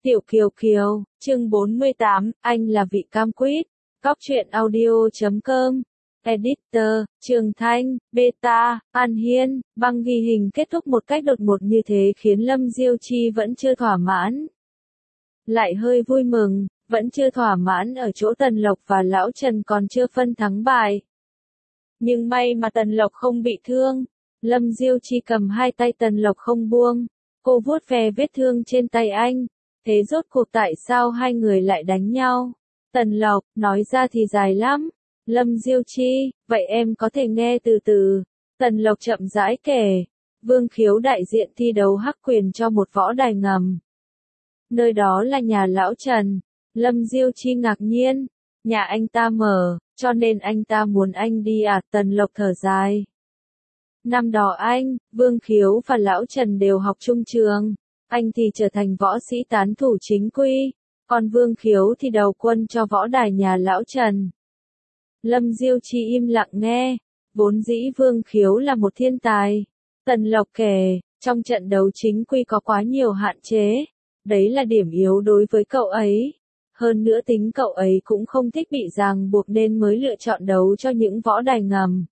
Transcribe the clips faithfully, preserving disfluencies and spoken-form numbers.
Tiểu Kiều Kiều, chương bốn mươi tám, anh là vị cam quýt. Góc truyện audio chấm com. Editor, Trường Thanh, Beta, An Hiên, băng ghi hình kết thúc một cách đột ngột như thế khiến Lâm Diêu Chi vẫn chưa thỏa mãn. Lại hơi vui mừng, vẫn chưa thỏa mãn ở chỗ Tần Lộc và Lão Trần còn chưa phân thắng bại. Nhưng may mà Tần Lộc không bị thương. Lâm Diêu Chi cầm hai tay Tần Lộc không buông. Cô vuốt ve vết thương trên tay anh. Thế rốt cuộc tại sao hai người lại đánh nhau? Tần Lộc, nói ra thì dài lắm. Lâm Diêu Chi, vậy em có thể nghe từ từ. Tần Lộc chậm rãi kể. Vương Khiếu đại diện thi đấu hắc quyền cho một võ đài ngầm. Nơi đó là nhà Lão Trần. Lâm Diêu Chi ngạc nhiên. Nhà anh ta mở, cho nên anh ta muốn anh đi à? Tần Lộc thở dài. Năm đó anh, Vương Khiếu và Lão Trần đều học chung trường. Anh thì trở thành võ sĩ tán thủ chính quy, còn Vương Khiếu thì đầu quân cho võ đài nhà Lão Trần. Lâm Diêu Chi im lặng nghe, vốn dĩ Vương Khiếu là một thiên tài. Tần Lộc kể, trong trận đấu chính quy có quá nhiều hạn chế, đấy là điểm yếu đối với cậu ấy. Hơn nữa tính cậu ấy cũng không thích bị ràng buộc nên mới lựa chọn đấu cho những võ đài ngầm.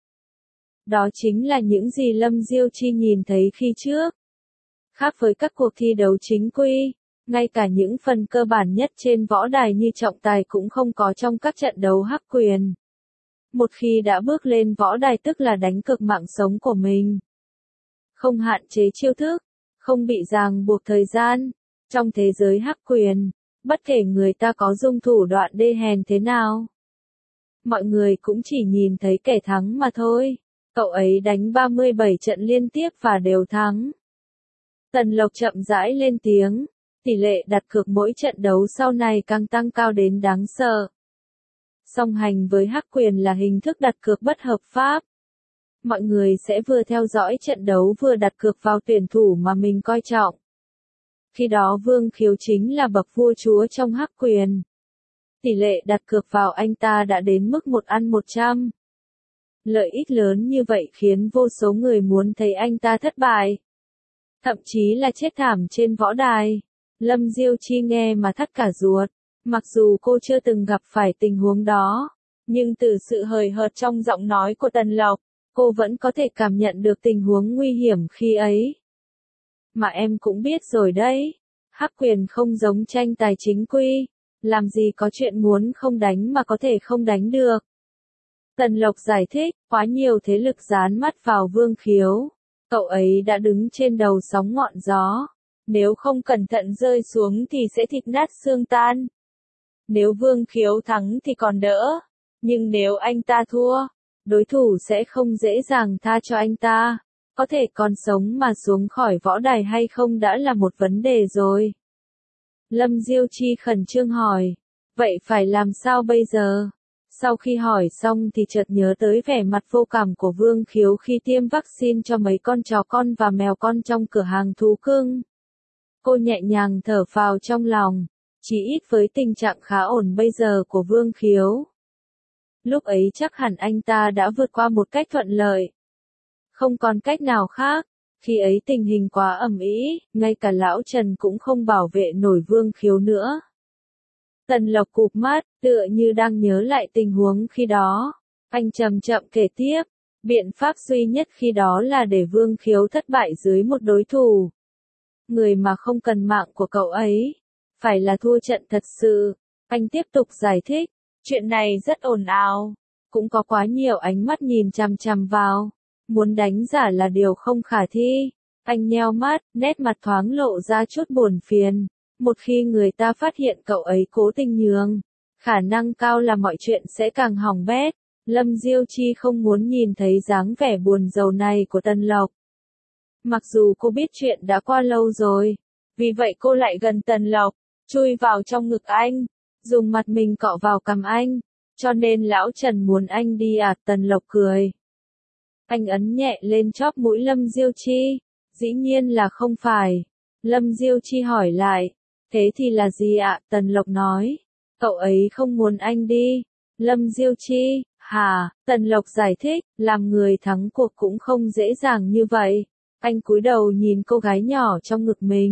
Đó chính là những gì Lâm Diêu Chi nhìn thấy khi trước. Khác với các cuộc thi đấu chính quy, ngay cả những phần cơ bản nhất trên võ đài như trọng tài cũng không có trong các trận đấu hắc quyền. Một khi đã bước lên võ đài tức là đánh cược mạng sống của mình. Không hạn chế chiêu thức, không bị ràng buộc thời gian. Trong thế giới hắc quyền, bất kể người ta có dung thủ đoạn đê hèn thế nào, mọi người cũng chỉ nhìn thấy kẻ thắng mà thôi. Cậu ấy đánh ba mươi bảy trận liên tiếp và đều thắng. Tần Lộc chậm rãi lên tiếng, tỷ lệ đặt cược mỗi trận đấu sau này càng tăng cao đến đáng sợ. Song hành với hắc quyền là hình thức đặt cược bất hợp pháp. Mọi người sẽ vừa theo dõi trận đấu vừa đặt cược vào tuyển thủ mà mình coi trọng. Khi đó Vương Khiếu chính là bậc vua chúa trong hắc quyền. Tỷ lệ đặt cược vào anh ta đã đến mức một ăn một trăm. Lợi ích lớn như vậy khiến vô số người muốn thấy anh ta thất bại. Thậm chí là chết thảm trên võ đài. Lâm Diêu Chi nghe mà thắt cả ruột. Mặc dù cô chưa từng gặp phải tình huống đó, nhưng từ sự hời hợt trong giọng nói của Tần Lộc, cô vẫn có thể cảm nhận được tình huống nguy hiểm khi ấy. Mà em cũng biết rồi đấy, hắc quyền không giống tranh tài chính quy, làm gì có chuyện muốn không đánh mà có thể không đánh được. Tần Lộc giải thích, quá nhiều thế lực dán mắt vào Vương Khiếu. Cậu ấy đã đứng trên đầu sóng ngọn gió. Nếu không cẩn thận rơi xuống thì sẽ thịt nát xương tan. Nếu Vương Khiếu thắng thì còn đỡ. Nhưng nếu anh ta thua, đối thủ sẽ không dễ dàng tha cho anh ta. Có thể còn sống mà xuống khỏi võ đài hay không đã là một vấn đề rồi. Lâm Diêu Chi khẩn trương hỏi. Vậy phải làm sao bây giờ? Sau khi hỏi xong thì chợt nhớ tới vẻ mặt vô cảm của Vương Khiếu khi tiêm vaccine cho mấy con chó con và mèo con trong cửa hàng thú cưng. Cô nhẹ nhàng thở phào trong lòng, chỉ ít với tình trạng khá ổn bây giờ của Vương Khiếu. Lúc ấy chắc hẳn anh ta đã vượt qua một cách thuận lợi. Không còn cách nào khác, khi ấy tình hình quá ầm ĩ, ngay cả Lão Trần cũng không bảo vệ nổi Vương Khiếu nữa. Tần Lộc cụp mắt, tựa như đang nhớ lại tình huống khi đó. Anh chậm chậm kể tiếp, biện pháp duy nhất khi đó là để Vương Khiếu thất bại dưới một đối thủ. Người mà không cần mạng của cậu ấy, phải là thua trận thật sự. Anh tiếp tục giải thích, chuyện này rất ồn ào, cũng có quá nhiều ánh mắt nhìn chằm chằm vào. Muốn đánh giả là điều không khả thi. Anh nheo mắt, nét mặt thoáng lộ ra chút buồn phiền. Một khi người ta phát hiện cậu ấy cố tình nhường, khả năng cao là mọi chuyện sẽ càng hỏng bét. Lâm Diêu Chi không muốn nhìn thấy dáng vẻ buồn rầu này của Tần Lộc. Mặc dù cô biết chuyện đã qua lâu rồi, vì vậy cô lại gần Tần Lộc, chui vào trong ngực anh, dùng mặt mình cọ vào cằm anh, cho nên Lão Trần muốn anh đi à? Tần Lộc cười. Anh ấn nhẹ lên chóp mũi Lâm Diêu Chi, dĩ nhiên là không phải. Lâm Diêu Chi hỏi lại, thế thì là gì ạ? Tần Lộc nói, cậu ấy không muốn anh đi. Lâm Diêu Chi, hả? Tần Lộc giải thích, làm người thắng cuộc cũng không dễ dàng như vậy. Anh cúi đầu nhìn cô gái nhỏ trong ngực mình,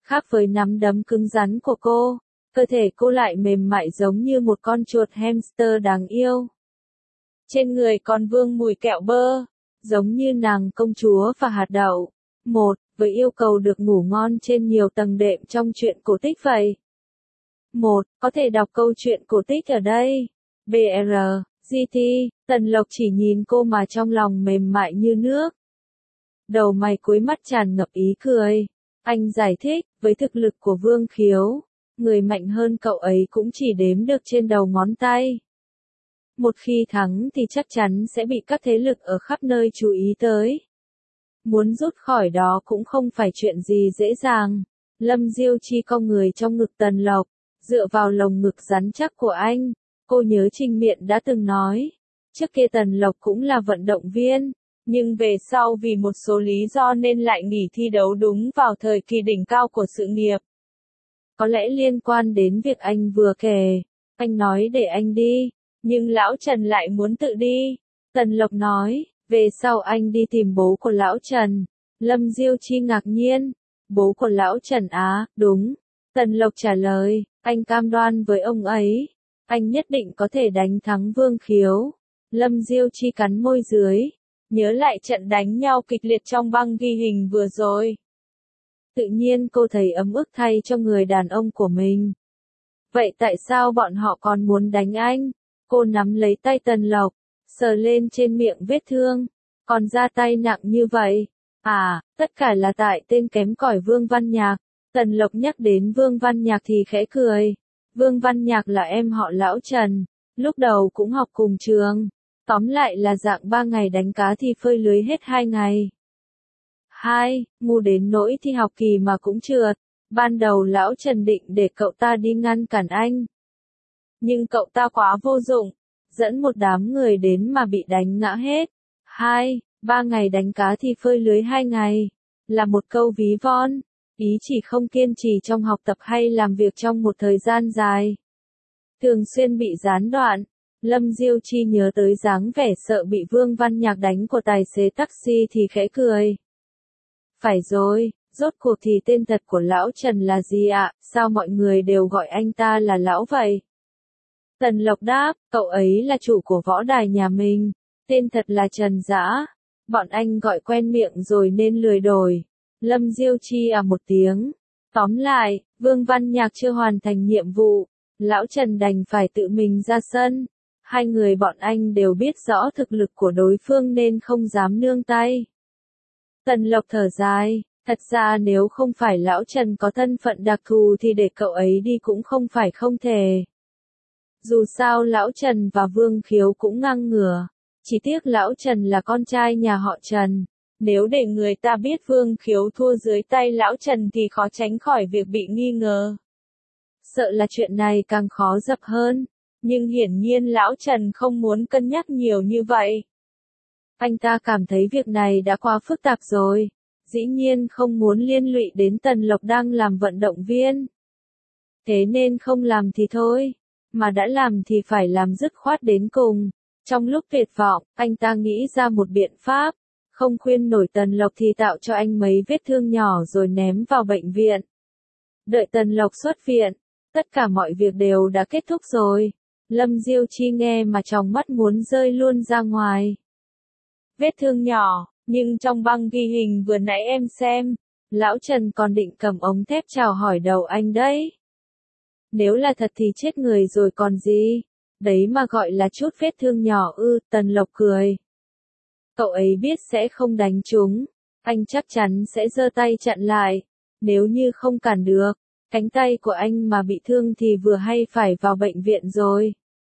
Khác với nắm đấm cứng rắn của cô, cơ thể cô lại mềm mại giống như một con chuột hamster đáng yêu. Trên người còn vương mùi kẹo bơ, giống như nàng công chúa và hạt đậu. Một, với yêu cầu được ngủ ngon trên nhiều tầng đệm trong truyện cổ tích vậy. Một, có thể đọc câu chuyện cổ tích ở đây. bê rờ, giê tê, Tần Lộc chỉ nhìn cô mà trong lòng mềm mại như nước. Đầu mày cuối mắt tràn ngập ý cười. Anh giải thích, với thực lực của Vương Khiếu, người mạnh hơn cậu ấy cũng chỉ đếm được trên đầu ngón tay. Một khi thắng thì chắc chắn sẽ bị các thế lực ở khắp nơi chú ý tới. Muốn rút khỏi đó cũng không phải chuyện gì dễ dàng. Lâm Diêu Chi cong người trong ngực Tần Lộc, dựa vào lồng ngực rắn chắc của anh. Cô nhớ Trình Miện đã từng nói, trước kia Tần Lộc cũng là vận động viên, nhưng về sau vì một số lý do nên lại nghỉ thi đấu đúng vào thời kỳ đỉnh cao của sự nghiệp. Có lẽ liên quan đến việc anh vừa kể, anh nói để anh đi, nhưng lão Trần lại muốn tự đi. Tần Lộc nói, về sau anh đi tìm bố của lão Trần. Lâm Diêu Chi ngạc nhiên, bố của lão Trần á, đúng. Tần Lộc trả lời, anh cam đoan với ông ấy, anh nhất định có thể đánh thắng Vương Khiếu. Lâm Diêu Chi cắn môi dưới, nhớ lại trận đánh nhau kịch liệt trong băng ghi hình vừa rồi. Tự nhiên cô thấy ấm ức thay cho người đàn ông của mình. Vậy tại sao bọn họ còn muốn đánh anh? Cô nắm lấy tay Tần Lộc, sờ lên trên miệng vết thương. Còn ra tay nặng như vậy? À, tất cả là tại tên kém cỏi Vương Văn Nhạc. Tần Lộc nhắc đến Vương Văn Nhạc thì khẽ cười. Vương Văn Nhạc là em họ lão Trần, lúc đầu cũng học cùng trường. Tóm lại là dạng ba ngày đánh cá thì phơi lưới hết hai ngày. Hai, ngu đến nỗi thi học kỳ mà cũng trượt. Ban đầu lão Trần định để cậu ta đi ngăn cản anh. Nhưng cậu ta quá vô dụng, dẫn một đám người đến mà bị đánh ngã hết. Hai, ba ngày đánh cá thì phơi lưới hai ngày. Là một câu ví von, ý chỉ không kiên trì trong học tập hay làm việc trong một thời gian dài. Thường xuyên bị gián đoạn. Lâm Diêu Chi nhớ tới dáng vẻ sợ bị Vương Văn Nhạc đánh của tài xế taxi thì khẽ cười. Phải rồi, rốt cuộc thì tên thật của lão Trần là gì ạ, sao mọi người đều gọi anh ta là lão vậy? Tần Lộc đáp, cậu ấy là chủ của võ đài nhà mình, tên thật là Trần Dã. Bọn anh gọi quen miệng rồi nên lười đổi. Lâm Diêu Chi à một tiếng. Tóm lại, Vương Văn Nhạc chưa hoàn thành nhiệm vụ, lão Trần đành phải tự mình ra sân. Hai người bọn anh đều biết rõ thực lực của đối phương nên không dám nương tay. Tần Lộc thở dài, thật ra nếu không phải lão Trần có thân phận đặc thù thì để cậu ấy đi cũng không phải không thể. Dù sao lão Trần và Vương Khiếu cũng ngang ngửa, chỉ tiếc lão Trần là con trai nhà họ Trần. Nếu để người ta biết Vương Khiếu thua dưới tay lão Trần thì khó tránh khỏi việc bị nghi ngờ. Sợ là chuyện này càng khó dập hơn. Nhưng hiển nhiên lão Trần không muốn cân nhắc nhiều như vậy. Anh ta cảm thấy việc này đã quá phức tạp rồi. Dĩ nhiên không muốn liên lụy đến Tần Lộc đang làm vận động viên. Thế nên không làm thì thôi. Mà đã làm thì phải làm dứt khoát đến cùng. Trong lúc tuyệt vọng, anh ta nghĩ ra một biện pháp. Không khuyên nổi Tần Lộc thì tạo cho anh mấy vết thương nhỏ rồi ném vào bệnh viện. Đợi Tần Lộc xuất viện, tất cả mọi việc đều đã kết thúc rồi. Lâm Diêu Chi nghe mà trong mắt muốn rơi luôn ra ngoài. Vết thương nhỏ, nhưng trong băng ghi hình vừa nãy em xem, lão Trần còn định cầm ống thép chào hỏi đầu anh đấy. Nếu là thật thì chết người rồi còn gì, đấy mà gọi là chút vết thương nhỏ ư, Tần Lộc cười. Cậu ấy biết sẽ không đánh chúng, anh chắc chắn sẽ giơ tay chặn lại, nếu như không cản được. Cánh tay của anh mà bị thương thì vừa hay phải vào bệnh viện rồi.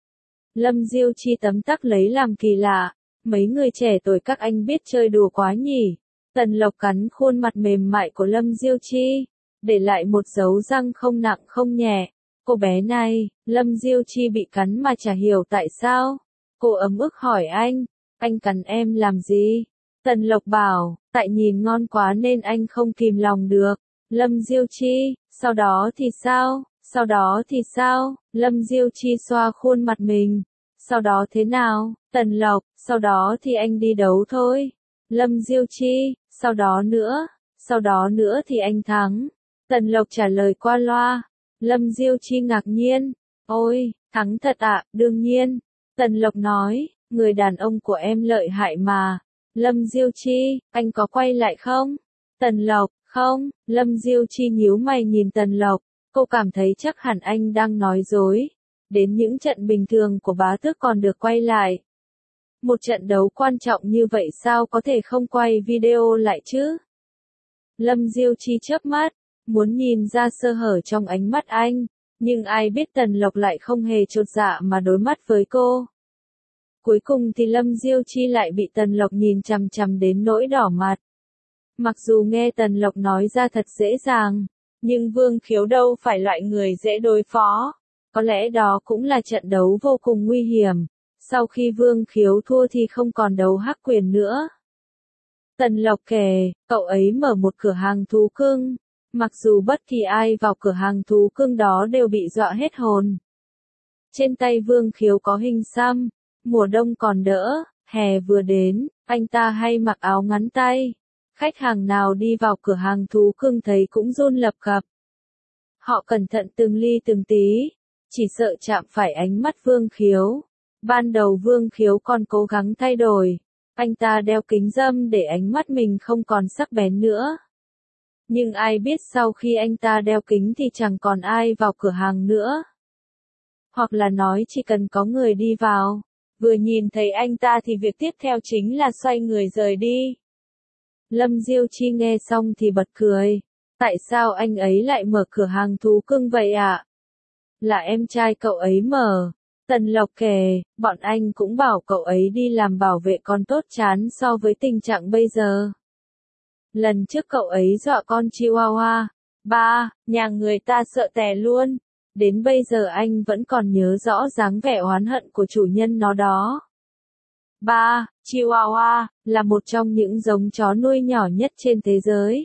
Lâm Diêu Chi tấm tắc lấy làm kỳ lạ, mấy người trẻ tuổi các anh biết chơi đùa quá nhỉ. Tần Lộc cắn khuôn mặt mềm mại của Lâm Diêu Chi, để lại một dấu răng không nặng không nhẹ. Cô bé này, Lâm Diêu Chi bị cắn mà chả hiểu tại sao. Cô ấm ức hỏi anh, anh cắn em làm gì? Tần Lộc bảo, tại nhìn ngon quá nên anh không kìm lòng được. Lâm Diêu Chi, sau đó thì sao, sau đó thì sao, Lâm Diêu Chi xoa khuôn mặt mình, sau đó thế nào, Tần Lộc, sau đó thì anh đi đấu thôi, Lâm Diêu Chi, sau đó nữa, sau đó nữa thì anh thắng, Tần Lộc trả lời qua loa. Lâm Diêu Chi ngạc nhiên. Ôi, thắng thật ạ, đương nhiên. Tần Lộc nói, người đàn ông của em lợi hại mà. Lâm Diêu Chi, anh có quay lại không? Tần Lộc, không. Lâm Diêu Chi nhíu mày nhìn Tần Lộc. Cô cảm thấy chắc hẳn anh đang nói dối. Đến những trận bình thường của bá tước còn được quay lại. Một trận đấu quan trọng như vậy sao có thể không quay video lại chứ? Lâm Diêu Chi chớp mắt, muốn nhìn ra sơ hở trong ánh mắt anh, nhưng ai biết Tần Lộc lại không hề chột dạ mà đối mắt với cô. Cuối cùng thì Lâm Diêu Chi lại bị Tần Lộc nhìn chằm chằm đến nỗi đỏ mặt. Mặc dù nghe Tần Lộc nói ra thật dễ dàng, nhưng Vương Khiếu đâu phải loại người dễ đối phó. Có lẽ đó cũng là trận đấu vô cùng nguy hiểm. Sau khi Vương Khiếu thua thì không còn đấu hắc quyền nữa. Tần Lộc kể, cậu ấy mở một cửa hàng thú cưng. Mặc dù bất kỳ ai vào cửa hàng thú cưng đó đều bị dọa hết hồn. Trên tay Vương Khiếu có hình xăm. Mùa đông còn đỡ, hè vừa đến, anh ta hay mặc áo ngắn tay. Khách hàng nào đi vào cửa hàng thú cưng thấy cũng run lập cập. Họ cẩn thận từng ly từng tí, chỉ sợ chạm phải ánh mắt Vương Khiếu. Ban đầu Vương Khiếu còn cố gắng thay đổi, anh ta đeo kính râm để ánh mắt mình không còn sắc bén nữa. Nhưng ai biết sau khi anh ta đeo kính thì chẳng còn ai vào cửa hàng nữa. Hoặc là nói chỉ cần có người đi vào, vừa nhìn thấy anh ta thì việc tiếp theo chính là xoay người rời đi. Lâm Diêu Chi nghe xong thì bật cười. Tại sao anh ấy lại mở cửa hàng thú cưng vậy ạ? Là em trai cậu ấy mở. Tần Lộc kể, bọn anh cũng bảo cậu ấy đi làm bảo vệ còn tốt chán so với tình trạng bây giờ. Lần trước cậu ấy dọa con Chihuahua. Ba, nhà người ta sợ tè luôn. Đến bây giờ anh vẫn còn nhớ rõ dáng vẻ oán hận của chủ nhân nó đó. Ba, Chihuahua, là một trong những giống chó nuôi nhỏ nhất trên thế giới.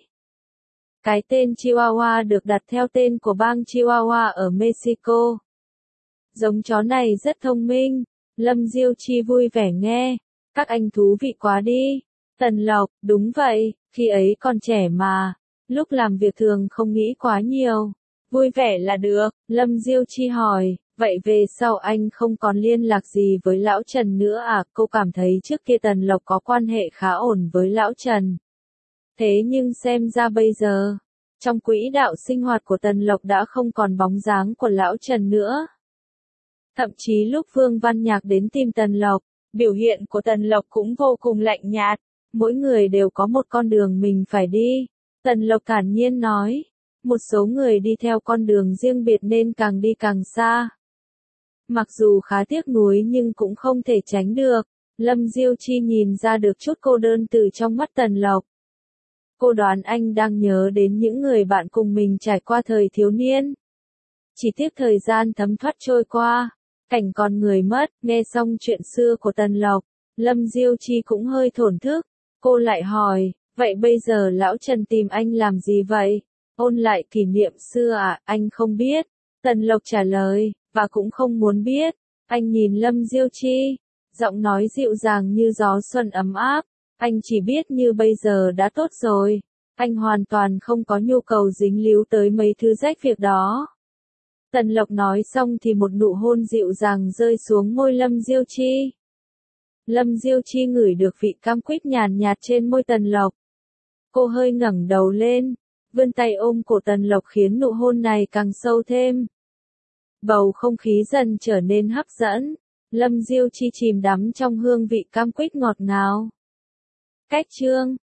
Cái tên Chihuahua được đặt theo tên của bang Chihuahua ở Mexico. Giống chó này rất thông minh. Lâm Diêu Chi vui vẻ nghe. Các anh thú vị quá đi. Tần Lộc, đúng vậy, khi ấy còn trẻ mà. Lúc làm việc thường không nghĩ quá nhiều. Vui vẻ là được. Lâm Diêu Chi hỏi, vậy về sau anh không còn liên lạc gì với Lão Trần nữa à? Cô cảm thấy trước kia Tần Lộc có quan hệ khá ổn với Lão Trần. Thế nhưng xem ra bây giờ, trong quỹ đạo sinh hoạt của Tần Lộc đã không còn bóng dáng của Lão Trần nữa. Thậm chí lúc Vương Văn Nhạc đến tìm Tần Lộc, biểu hiện của Tần Lộc cũng vô cùng lạnh nhạt. Mỗi người đều có một con đường mình phải đi. Tần Lộc thản nhiên nói. Một số người đi theo con đường riêng biệt nên càng đi càng xa. Mặc dù khá tiếc nuối nhưng cũng không thể tránh được. Lâm Diêu Chi nhìn ra được chút cô đơn từ trong mắt Tần Lộc. Cô đoán anh đang nhớ đến những người bạn cùng mình trải qua thời thiếu niên. Chỉ tiếc thời gian thấm thoát trôi qua, cảnh con người mất. Nghe xong chuyện xưa của Tần Lộc, Lâm Diêu Chi cũng hơi thổn thức. Cô lại hỏi, vậy bây giờ Lão Trần tìm anh làm gì vậy? Ôn lại kỷ niệm xưa à? Anh không biết. Tần Lộc trả lời, và cũng không muốn biết. Anh nhìn Lâm Diêu Chi, giọng nói dịu dàng như gió xuân ấm áp. Anh chỉ biết như bây giờ đã tốt rồi. Anh hoàn toàn không có nhu cầu dính líu tới mấy thứ rách việc đó. Tần Lộc nói xong thì một nụ hôn dịu dàng rơi xuống môi Lâm Diêu Chi. Lâm Diêu Chi ngửi được vị cam quýt nhàn nhạt trên môi Tần Lộc. Cô hơi ngẩng đầu lên, vươn tay ôm cổ Tần Lộc khiến nụ hôn này càng sâu thêm. Bầu không khí dần trở nên hấp dẫn. Lâm Diêu Chi chìm đắm trong hương vị cam quýt ngọt ngào. Cách chương